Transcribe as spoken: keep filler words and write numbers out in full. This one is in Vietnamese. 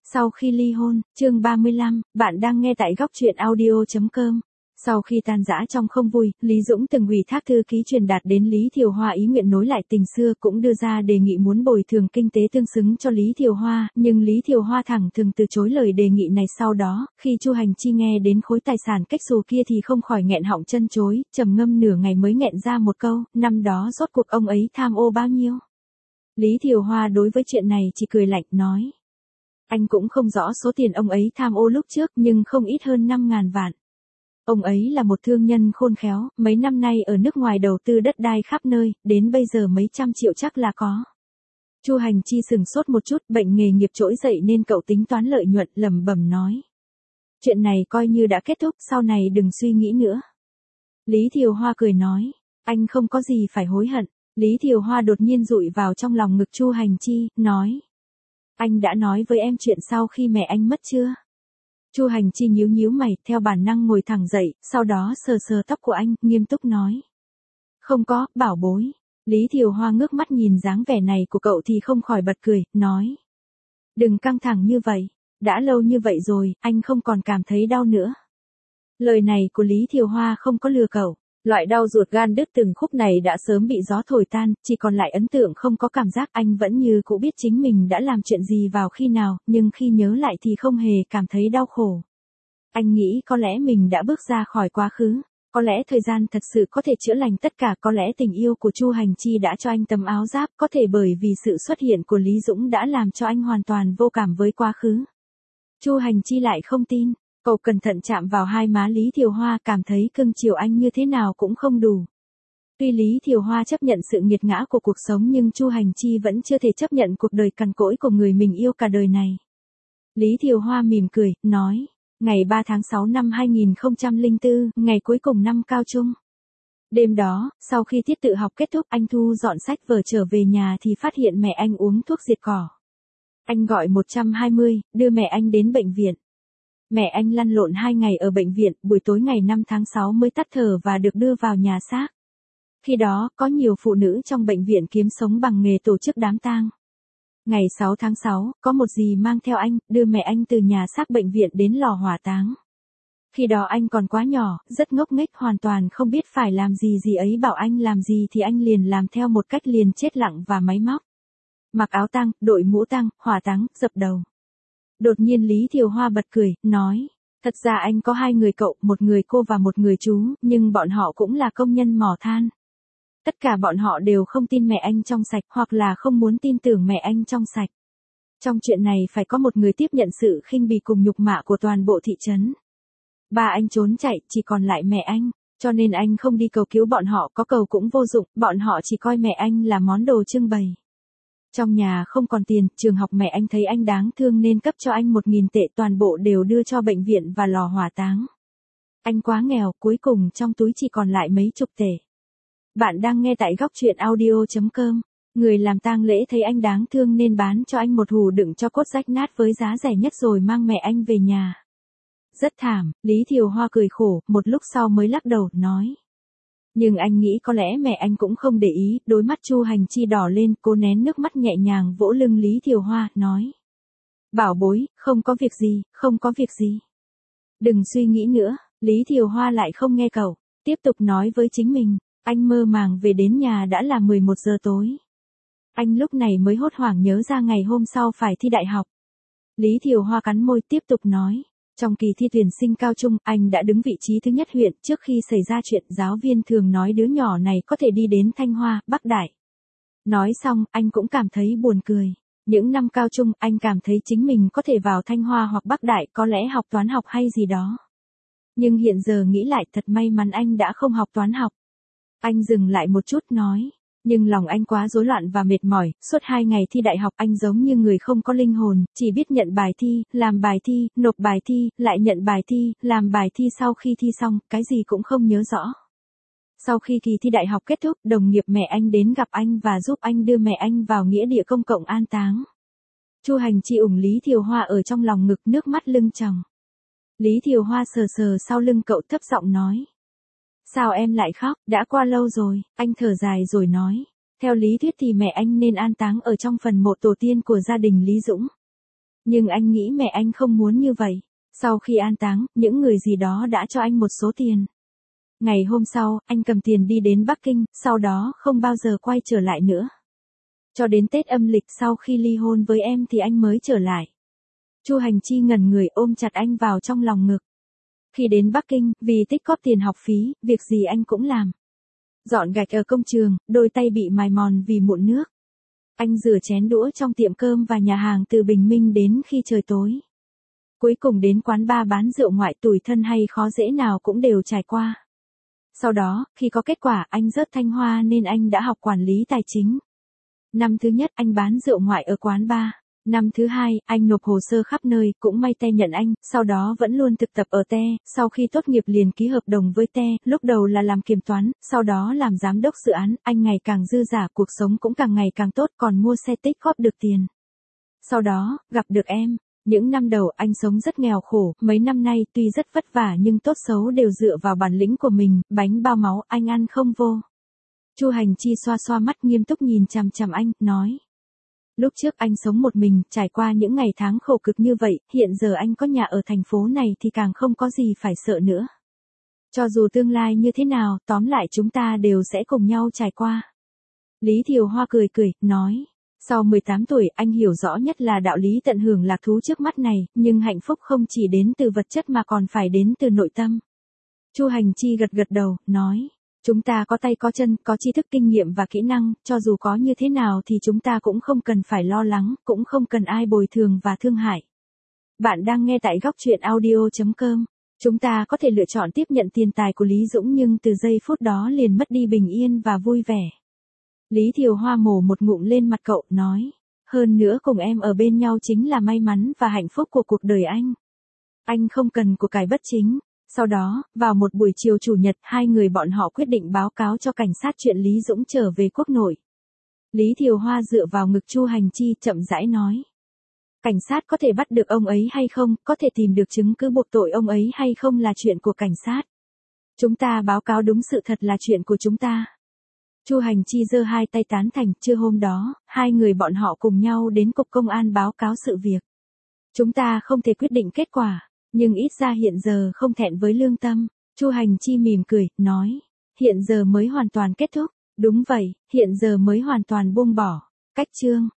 Sau khi ly hôn, chương ba mươi lăm, bạn đang nghe tại góc truyện audio chấm com. Sau khi tan rã trong không vui, Lý Dũng từng ủy thác thư ký truyền đạt đến Lý Thiều Hoa ý nguyện nối lại tình xưa, cũng đưa ra đề nghị muốn bồi thường kinh tế tương xứng cho Lý Thiều Hoa, nhưng Lý Thiều Hoa thẳng thừng từ chối lời đề nghị này. Sau đó, khi Chu Hành Chi nghe đến khối tài sản cách xù kia thì không khỏi nghẹn họng chân chối, trầm ngâm nửa ngày mới nghẹn ra một câu, năm đó rốt cuộc ông ấy tham ô bao nhiêu. Lý Thiều Hoa đối với chuyện này chỉ cười lạnh, nói. Anh cũng không rõ số tiền ông ấy tham ô lúc trước, nhưng không ít hơn năm ngàn vạn. Ông ấy là một thương nhân khôn khéo, mấy năm nay ở nước ngoài đầu tư đất đai khắp nơi, đến bây giờ mấy trăm triệu chắc là có. Chu Hành Chi sừng sốt một chút, bệnh nghề nghiệp trỗi dậy nên cậu tính toán lợi nhuận, lẩm bẩm nói. Chuyện này coi như đã kết thúc, sau này đừng suy nghĩ nữa. Lý Thiều Hoa cười nói, anh không có gì phải hối hận. Lý Thiều Hoa đột nhiên dụi vào trong lòng ngực Chu Hành Chi, nói. Anh đã nói với em chuyện sau khi mẹ anh mất chưa? Chu Hành Chi nhíu nhíu mày, theo bản năng ngồi thẳng dậy, sau đó sờ sờ tóc của anh, nghiêm túc nói. Không có, bảo bối. Lý Thiều Hoa ngước mắt nhìn dáng vẻ này của cậu thì không khỏi bật cười, nói. Đừng căng thẳng như vậy, đã lâu như vậy rồi, anh không còn cảm thấy đau nữa. Lời này của Lý Thiều Hoa không có lừa cậu. Loại đau ruột gan đứt từng khúc này đã sớm bị gió thổi tan, chỉ còn lại ấn tượng không có cảm giác. Anh vẫn như cũ biết chính mình đã làm chuyện gì vào khi nào, nhưng khi nhớ lại thì không hề cảm thấy đau khổ. Anh nghĩ có lẽ mình đã bước ra khỏi quá khứ, có lẽ thời gian thật sự có thể chữa lành tất cả, có lẽ tình yêu của Chu Hành Chi đã cho anh tấm áo giáp, có thể bởi vì sự xuất hiện của Lý Dũng đã làm cho anh hoàn toàn vô cảm với quá khứ. Chu Hành Chi lại không tin. Cậu cẩn thận chạm vào hai má Lý Thiều Hoa, cảm thấy cưng chiều anh như thế nào cũng không đủ. Tuy Lý Thiều Hoa chấp nhận sự nghiệt ngã của cuộc sống, nhưng Chu Hành Chi vẫn chưa thể chấp nhận cuộc đời cằn cỗi của người mình yêu cả đời này. Lý Thiều Hoa mỉm cười, nói, ngày ba tháng sáu năm hai nghìn không trăm lẻ bốn, ngày cuối cùng năm cao trung. Đêm đó, sau khi tiết tự học kết thúc, anh thu dọn sách vở trở về nhà thì phát hiện mẹ anh uống thuốc diệt cỏ. Anh gọi một trăm hai mươi, đưa mẹ anh đến bệnh viện. Mẹ anh lăn lộn hai ngày ở bệnh viện, buổi tối ngày năm tháng sáu mới tắt thở và được đưa vào nhà xác. Khi đó, có nhiều phụ nữ trong bệnh viện kiếm sống bằng nghề tổ chức đám tang. Ngày sáu tháng sáu, có một dì mang theo anh, đưa mẹ anh từ nhà xác bệnh viện đến lò hỏa táng. Khi đó anh còn quá nhỏ, rất ngốc nghếch, hoàn toàn không biết phải làm gì, dì ấy bảo anh làm gì thì anh liền làm theo một cách, liền chết lặng và máy móc. Mặc áo tang, đội mũ tang, hỏa táng, dập đầu. Đột nhiên Lý Thiều Hoa bật cười, nói, thật ra anh có hai người cậu, một người cô và một người chú, nhưng bọn họ cũng là công nhân mỏ than. Tất cả bọn họ đều không tin mẹ anh trong sạch, hoặc là không muốn tin tưởng mẹ anh trong sạch. Trong chuyện này phải có một người tiếp nhận sự khinh bỉ cùng nhục mạ của toàn bộ thị trấn. Ba anh trốn chạy, chỉ còn lại mẹ anh, cho nên anh không đi cầu cứu bọn họ, có cầu cũng vô dụng, bọn họ chỉ coi mẹ anh là món đồ trưng bày. Trong nhà không còn tiền, trường học mẹ anh thấy anh đáng thương nên cấp cho anh một nghìn tệ, toàn bộ đều đưa cho bệnh viện và lò hỏa táng. Anh quá nghèo, cuối cùng trong túi chỉ còn lại mấy chục tệ. Bạn đang nghe tại góc truyện audio chấm com. Người làm tang lễ thấy anh đáng thương nên bán cho anh một hũ đựng cho cốt rách nát với giá rẻ nhất rồi mang mẹ anh về nhà. Rất thảm, Lý Thiều Hoa cười khổ, một lúc sau mới lắc đầu, nói. Nhưng anh nghĩ có lẽ mẹ anh cũng không để ý, đôi mắt Chu Hành Chi đỏ lên, cô nén nước mắt nhẹ nhàng vỗ lưng Lý Thiều Hoa, nói. Bảo bối, không có việc gì, không có việc gì. Đừng suy nghĩ nữa, Lý Thiều Hoa lại không nghe cậu, tiếp tục nói với chính mình, anh mơ màng về đến nhà đã là mười một giờ tối. Anh lúc này mới hốt hoảng nhớ ra ngày hôm sau phải thi đại học. Lý Thiều Hoa cắn môi tiếp tục nói. Trong kỳ thi tuyển sinh cao trung, anh đã đứng vị trí thứ nhất huyện. Trước khi xảy ra chuyện, giáo viên thường nói đứa nhỏ này có thể đi đến Thanh Hoa, Bắc Đại. Nói xong, anh cũng cảm thấy buồn cười. Những năm cao trung, anh cảm thấy chính mình có thể vào Thanh Hoa hoặc Bắc Đại, có lẽ học toán học hay gì đó. Nhưng hiện giờ nghĩ lại, thật may mắn anh đã không học toán học. Anh dừng lại một chút nói. Nhưng lòng anh quá rối loạn và mệt mỏi, suốt hai ngày thi đại học anh giống như người không có linh hồn, chỉ biết nhận bài thi, làm bài thi, nộp bài thi, lại nhận bài thi, làm bài thi. Sau khi thi xong, cái gì cũng không nhớ rõ. Sau khi kỳ thi đại học kết thúc, đồng nghiệp mẹ anh đến gặp anh và giúp anh đưa mẹ anh vào nghĩa địa công cộng an táng. Chu Hành Chi ủng Lý Thiều Hoa ở trong lòng ngực, nước mắt lưng tròng. Lý Thiều Hoa sờ sờ sau lưng cậu, thấp giọng nói. Sao em lại khóc, đã qua lâu rồi, anh thở dài rồi nói. Theo lý thuyết thì mẹ anh nên an táng ở trong phần mộ tổ tiên của gia đình Lý Dũng. Nhưng anh nghĩ mẹ anh không muốn như vậy. Sau khi an táng, những người gì đó đã cho anh một số tiền. Ngày hôm sau, anh cầm tiền đi đến Bắc Kinh, sau đó không bao giờ quay trở lại nữa. Cho đến Tết âm lịch sau khi ly hôn với em thì anh mới trở lại. Chu Hành Chi ngẩn người ôm chặt anh vào trong lòng ngực. Khi đến Bắc Kinh, vì tích góp tiền học phí, việc gì anh cũng làm. Dọn gạch ở công trường, đôi tay bị mài mòn vì mụn nước. Anh rửa chén đũa trong tiệm cơm và nhà hàng từ bình minh đến khi trời tối. Cuối cùng đến quán bar bán rượu ngoại, tủi thân hay khó dễ nào cũng đều trải qua. Sau đó, khi có kết quả, anh rớt Thanh Hoa nên anh đã học quản lý tài chính. Năm thứ nhất, anh bán rượu ngoại ở quán bar. Năm thứ hai, anh nộp hồ sơ khắp nơi, cũng may Te nhận anh, sau đó vẫn luôn thực tập ở Te, sau khi tốt nghiệp liền ký hợp đồng với Te, lúc đầu là làm kiểm toán, sau đó làm giám đốc dự án, anh ngày càng dư dả, cuộc sống cũng càng ngày càng tốt, còn mua xe tích góp được tiền. Sau đó, gặp được em. Những năm đầu anh sống rất nghèo khổ, mấy năm nay tuy rất vất vả nhưng tốt xấu đều dựa vào bản lĩnh của mình, bánh bao máu anh ăn không vô. Chu Hành Chi xoa xoa mắt nghiêm túc nhìn chằm chằm anh, nói. Lúc trước anh sống một mình, trải qua những ngày tháng khổ cực như vậy, hiện giờ anh có nhà ở thành phố này thì càng không có gì phải sợ nữa. Cho dù tương lai như thế nào, tóm lại chúng ta đều sẽ cùng nhau trải qua. Lý Thiều Hoa cười cười, nói. Sau mười tám tuổi, anh hiểu rõ nhất là đạo lý tận hưởng lạc thú trước mắt này, nhưng hạnh phúc không chỉ đến từ vật chất mà còn phải đến từ nội tâm. Chu Hành Chi gật gật đầu, nói. Chúng ta có tay có chân, có tri thức kinh nghiệm và kỹ năng, cho dù có như thế nào thì chúng ta cũng không cần phải lo lắng, cũng không cần ai bồi thường và thương hại. Bạn đang nghe tại góc truyện audio chấm com. Chúng ta có thể lựa chọn tiếp nhận tiền tài của Lý Dũng nhưng từ giây phút đó liền mất đi bình yên và vui vẻ. Lý Thiều Hoa mổ một ngụm lên mặt cậu, nói. Hơn nữa cùng em ở bên nhau chính là may mắn và hạnh phúc của cuộc đời anh. Anh không cần của cải bất chính. Sau đó, vào một buổi chiều chủ nhật, hai người bọn họ quyết định báo cáo cho cảnh sát chuyện Lý Dũng trở về quốc nội. Lý Thiều Hoa dựa vào ngực Chu Hành Chi chậm rãi nói. Cảnh sát có thể bắt được ông ấy hay không, có thể tìm được chứng cứ buộc tội ông ấy hay không là chuyện của cảnh sát. Chúng ta báo cáo đúng sự thật là chuyện của chúng ta. Chu Hành Chi giơ hai tay tán thành, trưa hôm đó, hai người bọn họ cùng nhau đến cục công an báo cáo sự việc. Chúng ta không thể quyết định kết quả. Nhưng ít ra hiện giờ không thẹn với lương tâm. Chu Hành Chi mỉm cười, nói. Hiện giờ mới hoàn toàn kết thúc. Đúng vậy, hiện giờ mới hoàn toàn buông bỏ. Cách chương.